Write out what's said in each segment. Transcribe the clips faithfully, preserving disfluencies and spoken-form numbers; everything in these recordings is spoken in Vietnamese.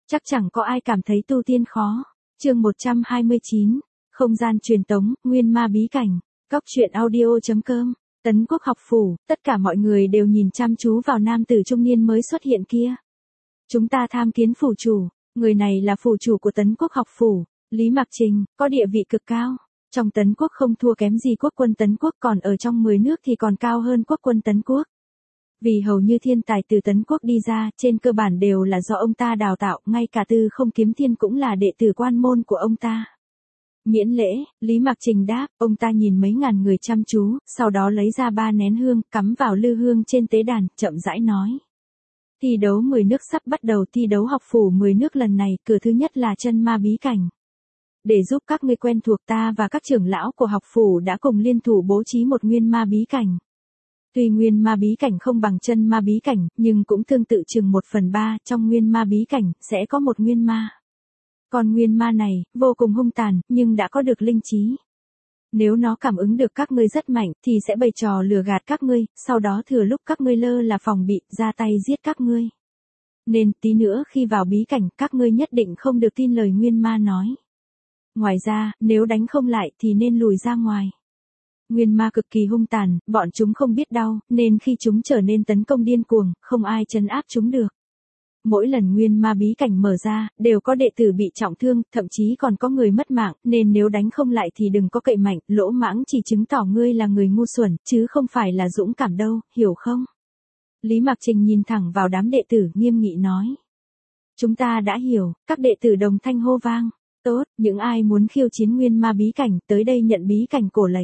Chắc chẳng có ai cảm thấy tu tiên khó. Chương một trăm hai mươi chín, không gian truyền tống, nguyên ma bí cảnh. Cóc truyện audio chấm com. Tấn Quốc học phủ, tất cả mọi người đều nhìn chăm chú vào nam tử trung niên mới xuất hiện kia. Chúng ta tham kiến phủ chủ, người này là phủ chủ của Tấn Quốc học phủ, Lý Mạc Trình, có địa vị cực cao. Trong Tấn Quốc không thua kém gì quốc quân Tấn Quốc, còn ở trong mười nước thì còn cao hơn quốc quân Tấn Quốc. Vì hầu như thiên tài từ Tấn Quốc đi ra, trên cơ bản đều là do ông ta đào tạo, ngay cả Tư Không Kiếm Thiên cũng là đệ tử quan môn của ông ta. Miễn lễ, Lý Mạc Trình đáp, ông ta nhìn mấy ngàn người chăm chú, sau đó lấy ra ba nén hương, cắm vào lư hương trên tế đàn, chậm rãi nói. Thi đấu mười nước sắp bắt đầu, thi đấu học phủ mười nước lần này, cửa thứ nhất là chân ma bí cảnh. Để giúp các ngươi quen thuộc, ta và các trưởng lão của học phủ đã cùng liên thủ bố trí một nguyên ma bí cảnh. Tuy nguyên ma bí cảnh không bằng chân ma bí cảnh, nhưng cũng tương tự chừng một phần ba, trong nguyên ma bí cảnh, sẽ có một nguyên ma. Còn nguyên ma này, vô cùng hung tàn, nhưng đã có được linh trí. Nếu nó cảm ứng được các ngươi rất mạnh, thì sẽ bày trò lừa gạt các ngươi, sau đó thừa lúc các ngươi lơ là phòng bị, ra tay giết các ngươi. Nên, tí nữa khi vào bí cảnh, các ngươi nhất định không được tin lời nguyên ma nói. Ngoài ra, nếu đánh không lại, thì nên lùi ra ngoài. Nguyên ma cực kỳ hung tàn, bọn chúng không biết đau, nên khi chúng trở nên tấn công điên cuồng, không ai trấn áp chúng được. Mỗi lần nguyên ma bí cảnh mở ra, đều có đệ tử bị trọng thương, thậm chí còn có người mất mạng, nên nếu đánh không lại thì đừng có cậy mạnh, lỗ mãng chỉ chứng tỏ ngươi là người ngu xuẩn, chứ không phải là dũng cảm đâu, hiểu không? Lý Mạc Trình nhìn thẳng vào đám đệ tử, nghiêm nghị nói. Chúng ta đã hiểu, các đệ tử đồng thanh hô vang. Tốt, những ai muốn khiêu chiến nguyên ma bí cảnh, tới đây nhận bí cảnh cổ lệnh.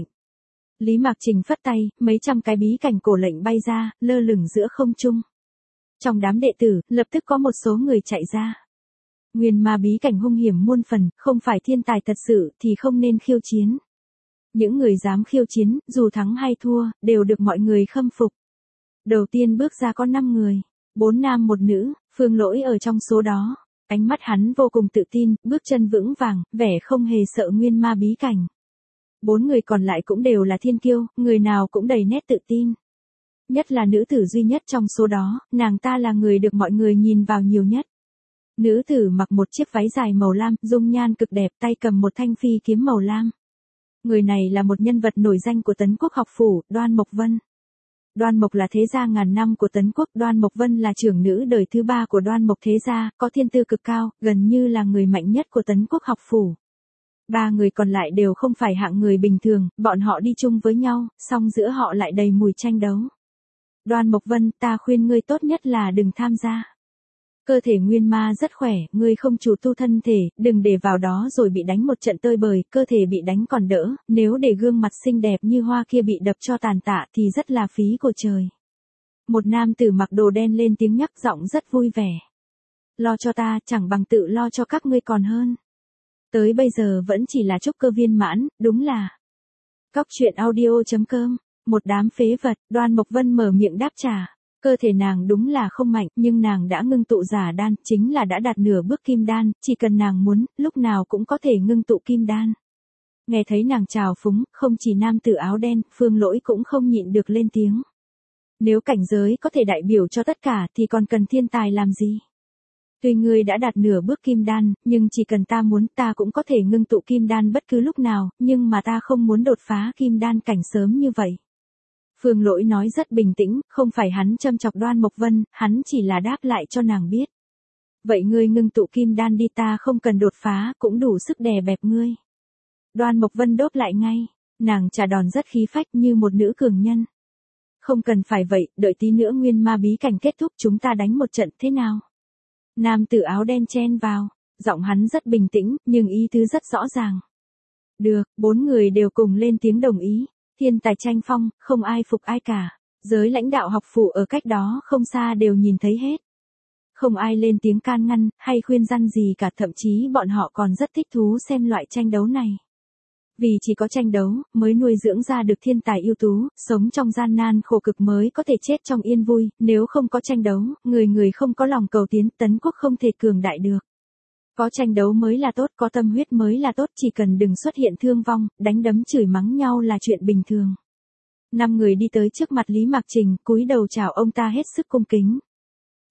Lý Mạc Trình phất tay, mấy trăm cái bí cảnh cổ lệnh bay ra, lơ lửng giữa không trung. Trong đám đệ tử, lập tức có một số người chạy ra. Nguyên ma bí cảnh hung hiểm muôn phần, không phải thiên tài thật sự thì không nên khiêu chiến. Những người dám khiêu chiến, dù thắng hay thua, đều được mọi người khâm phục. Đầu tiên bước ra có năm người, bốn nam một nữ, Phương Lỗi ở trong số đó. Ánh mắt hắn vô cùng tự tin, bước chân vững vàng, vẻ không hề sợ nguyên ma bí cảnh. Bốn người còn lại cũng đều là thiên kiêu, người nào cũng đầy nét tự tin. Nhất là nữ tử duy nhất trong số đó, nàng ta là người được mọi người nhìn vào nhiều nhất. Nữ tử mặc một chiếc váy dài màu lam, dung nhan cực đẹp, tay cầm một thanh phi kiếm màu lam. Người này là một nhân vật nổi danh của Tấn Quốc học phủ, Đoan Mộc Vân. Đoan Mộc là thế gia ngàn năm của Tấn Quốc, Đoan Mộc Vân là trưởng nữ đời thứ ba của Đoan Mộc thế gia, có thiên tư cực cao, gần như là người mạnh nhất của Tấn Quốc học phủ. Ba người còn lại đều không phải hạng người bình thường, bọn họ đi chung với nhau, song giữa họ lại đầy mùi tranh đấu. Đoan Mộc Vân, ta khuyên ngươi tốt nhất là đừng tham gia. Cơ thể nguyên ma rất khỏe, ngươi không chủ tu thân thể, đừng để vào đó rồi bị đánh một trận tơi bời, cơ thể bị đánh còn đỡ, nếu để gương mặt xinh đẹp như hoa kia bị đập cho tàn tạ thì rất là phí của trời. Một nam tử mặc đồ đen lên tiếng nhắc, giọng rất vui vẻ. Lo cho ta, chẳng bằng tự lo cho các ngươi còn hơn. Tới bây giờ vẫn chỉ là trúc cơ viên mãn, đúng là. Cóc truyện audio chấm com. Một đám phế vật, Đoan Mộc Vân mở miệng đáp trả. Cơ thể nàng đúng là không mạnh, nhưng nàng đã ngưng tụ giả đan, chính là đã đạt nửa bước kim đan, chỉ cần nàng muốn, lúc nào cũng có thể ngưng tụ kim đan. Nghe thấy nàng trào phúng, không chỉ nam tử áo đen, Phương Lỗi cũng không nhịn được lên tiếng. Nếu cảnh giới có thể đại biểu cho tất cả thì còn cần thiên tài làm gì? Tuy ngươi đã đạt nửa bước kim đan, nhưng chỉ cần ta muốn, ta cũng có thể ngưng tụ kim đan bất cứ lúc nào, nhưng mà ta không muốn đột phá kim đan cảnh sớm như vậy. Phương Lỗi nói rất bình tĩnh, không phải hắn châm chọc Đoan Mộc Vân, hắn chỉ là đáp lại cho nàng biết. Vậy ngươi ngưng tụ kim đan đi, ta không cần đột phá, cũng đủ sức đè bẹp ngươi. Đoan Mộc Vân đốt lại ngay, nàng trả đòn rất khí phách như một nữ cường nhân. Không cần phải vậy, đợi tí nữa nguyên ma bí cảnh kết thúc chúng ta đánh một trận thế nào? Nam tử áo đen chen vào, giọng hắn rất bình tĩnh, nhưng ý tứ rất rõ ràng. Được, bốn người đều cùng lên tiếng đồng ý. Thiên tài tranh phong, không ai phục ai cả. Giới lãnh đạo học phủ ở cách đó không xa đều nhìn thấy hết. Không ai lên tiếng can ngăn, hay khuyên răn gì cả, thậm chí bọn họ còn rất thích thú xem loại tranh đấu này. Vì chỉ có tranh đấu, mới nuôi dưỡng ra được thiên tài ưu tú, sống trong gian nan khổ cực mới có thể chết trong yên vui, nếu không có tranh đấu, người người không có lòng cầu tiến, Tấn Quốc không thể cường đại được. Có tranh đấu mới là tốt, có tâm huyết mới là tốt, chỉ cần đừng xuất hiện thương vong, đánh đấm chửi mắng nhau là chuyện bình thường. Năm người đi tới trước mặt Lý Mạc Trình, cúi đầu chào ông ta hết sức cung kính.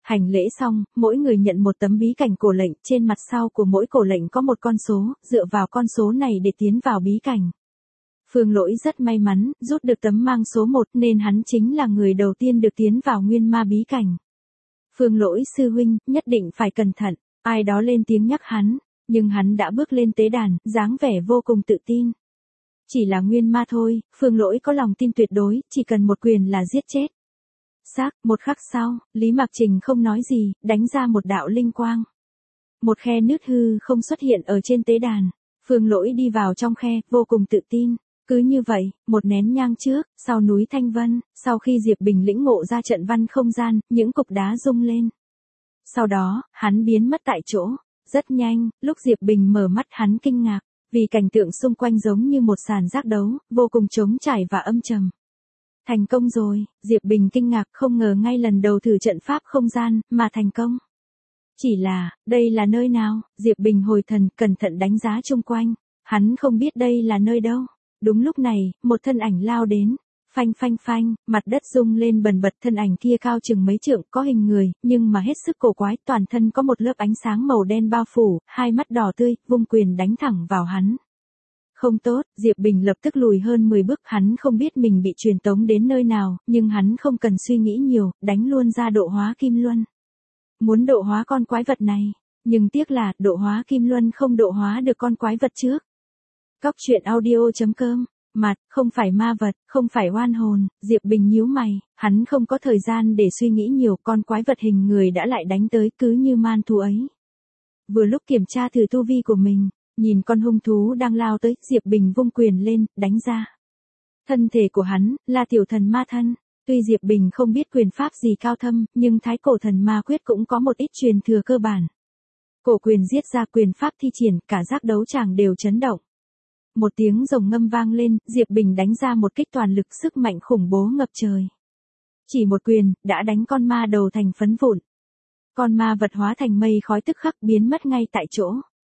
Hành lễ xong, mỗi người nhận một tấm bí cảnh cổ lệnh, trên mặt sau của mỗi cổ lệnh có một con số, dựa vào con số này để tiến vào bí cảnh. Phương Lỗi rất may mắn, rút được tấm mang số một nên hắn chính là người đầu tiên được tiến vào nguyên ma bí cảnh. Phương Lỗi sư huynh, nhất định phải cẩn thận, ai đó lên tiếng nhắc hắn, nhưng hắn đã bước lên tế đàn, dáng vẻ vô cùng tự tin. Chỉ là nguyên ma thôi, Phương Lỗi có lòng tin tuyệt đối, chỉ cần một quyền là giết chết. Xác, một khắc sau, Lý Mạc Trình không nói gì, đánh ra một đạo linh quang. Một khe nứt hư không xuất hiện ở trên tế đàn. Phương Lỗi đi vào trong khe, vô cùng tự tin. Cứ như vậy, một nén nhang trước, sau núi Thanh Vân, sau khi Diệp Bình lĩnh ngộ ra trận văn không gian, những cục đá rung lên. Sau đó, hắn biến mất tại chỗ. Rất nhanh, lúc Diệp Bình mở mắt hắn kinh ngạc, vì cảnh tượng xung quanh giống như một sàn giác đấu, vô cùng trống trải và âm trầm. Thành công rồi, Diệp Bình kinh ngạc không ngờ ngay lần đầu thử trận pháp không gian, mà thành công. Chỉ là, đây là nơi nào? Diệp Bình hồi thần, cẩn thận đánh giá chung quanh. Hắn không biết đây là nơi đâu. Đúng lúc này, một thân ảnh lao đến. Phanh phanh phanh, mặt đất rung lên bần bật, thân ảnh kia cao chừng mấy trượng, có hình người, nhưng mà hết sức cổ quái, toàn thân có một lớp ánh sáng màu đen bao phủ, hai mắt đỏ tươi, vung quyền đánh thẳng vào hắn. Không tốt, Diệp Bình lập tức lùi hơn mười bước, hắn không biết mình bị truyền tống đến nơi nào, nhưng hắn không cần suy nghĩ nhiều, đánh luôn ra độ hóa kim luân. Muốn độ hóa con quái vật này, nhưng tiếc là, độ hóa kim luân không độ hóa được con quái vật trước. Cóc truyện audio chấm com. Mặt, không phải ma vật, không phải oan hồn, Diệp Bình nhíu mày, hắn không có thời gian để suy nghĩ nhiều, con quái vật hình người đã lại đánh tới cứ như man thú ấy. Vừa lúc kiểm tra thử tu vi của mình, nhìn con hung thú đang lao tới, Diệp Bình vung quyền lên, đánh ra. Thân thể của hắn, là tiểu thần ma thân, tuy Diệp Bình không biết quyền pháp gì cao thâm, nhưng thái cổ thần ma quyết cũng có một ít truyền thừa cơ bản. Cổ quyền giết ra quyền pháp thi triển, cả giác đấu tràng đều chấn động. Một tiếng rồng ngâm vang lên, Diệp Bình đánh ra một kích toàn lực, sức mạnh khủng bố ngập trời. Chỉ một quyền, đã đánh con ma đầu thành phấn vụn. Con ma vật hóa thành mây khói tức khắc biến mất ngay tại chỗ.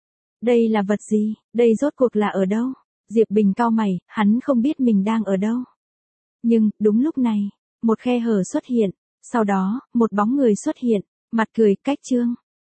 Đây là vật gì? Đây rốt cuộc là ở đâu? Diệp Bình cau mày, hắn không biết mình đang ở đâu. Nhưng, đúng lúc này, một khe hở xuất hiện. Sau đó, một bóng người xuất hiện, mặt cười, cách trương.